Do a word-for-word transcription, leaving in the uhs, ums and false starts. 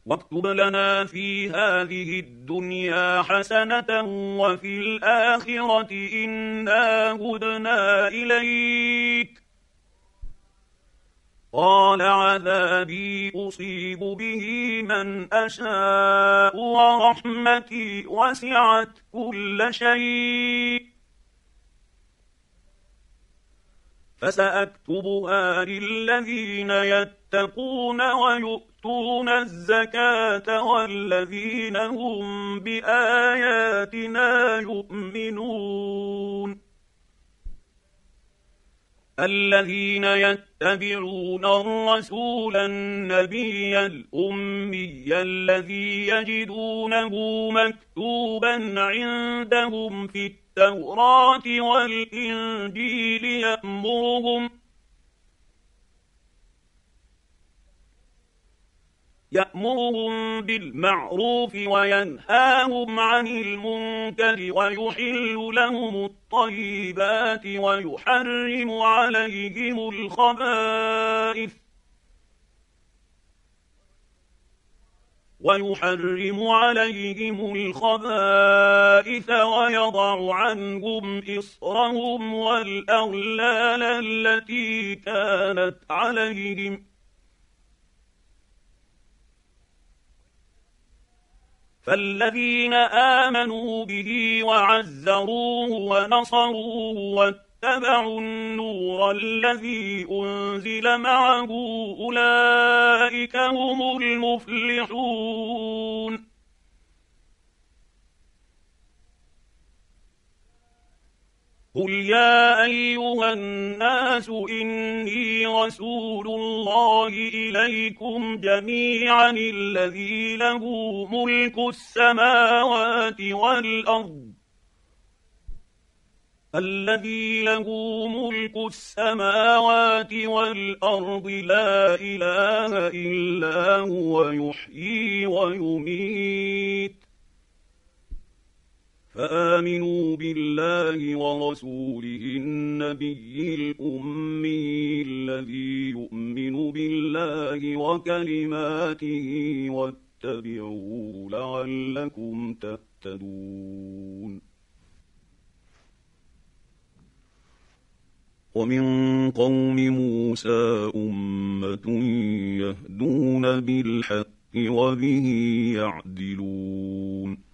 واكتب لنا في هذه الدنيا حسنة وفي الآخرة إنا هدنا إليك. قال عذابي أصيب به من أشاء ورحمتي وسعت كل شيء فسأكتبها للذين يتقون ويؤتون الزكاة والذين هم بآياتنا يؤمنون. الذين يتبعون الرسول النبي الأمي الذي يجدونه مكتوبا عندهم في التوراة والإنجيل يأمرهم يأمرهم بالمعروف وينهاهم عن المنكر ويحل لهم الطيبات ويحرم عليهم الخبائث ويحرم عليهم الخبائث ويضع عنهم إصرهم والأغلال التي كانت عليهم فالذين آمنوا به وعزروه ونصروه واتبعوا النور الذي أنزل معه أولئك هم المفلحون. قل يا أيها الناس إني رسول الله إليكم جميعا الذي له ملك السماوات والأرض الذي له ملك السماوات والأرض لا إله إلا هو يحيي ويميت فآمنوا بالله ورسوله النبي الأمي الذي يؤمن بالله وكلماته واتبعوه لعلكم تهتدون. ومن قوم موسى أمة يهدون بالحق وبه يعدلون.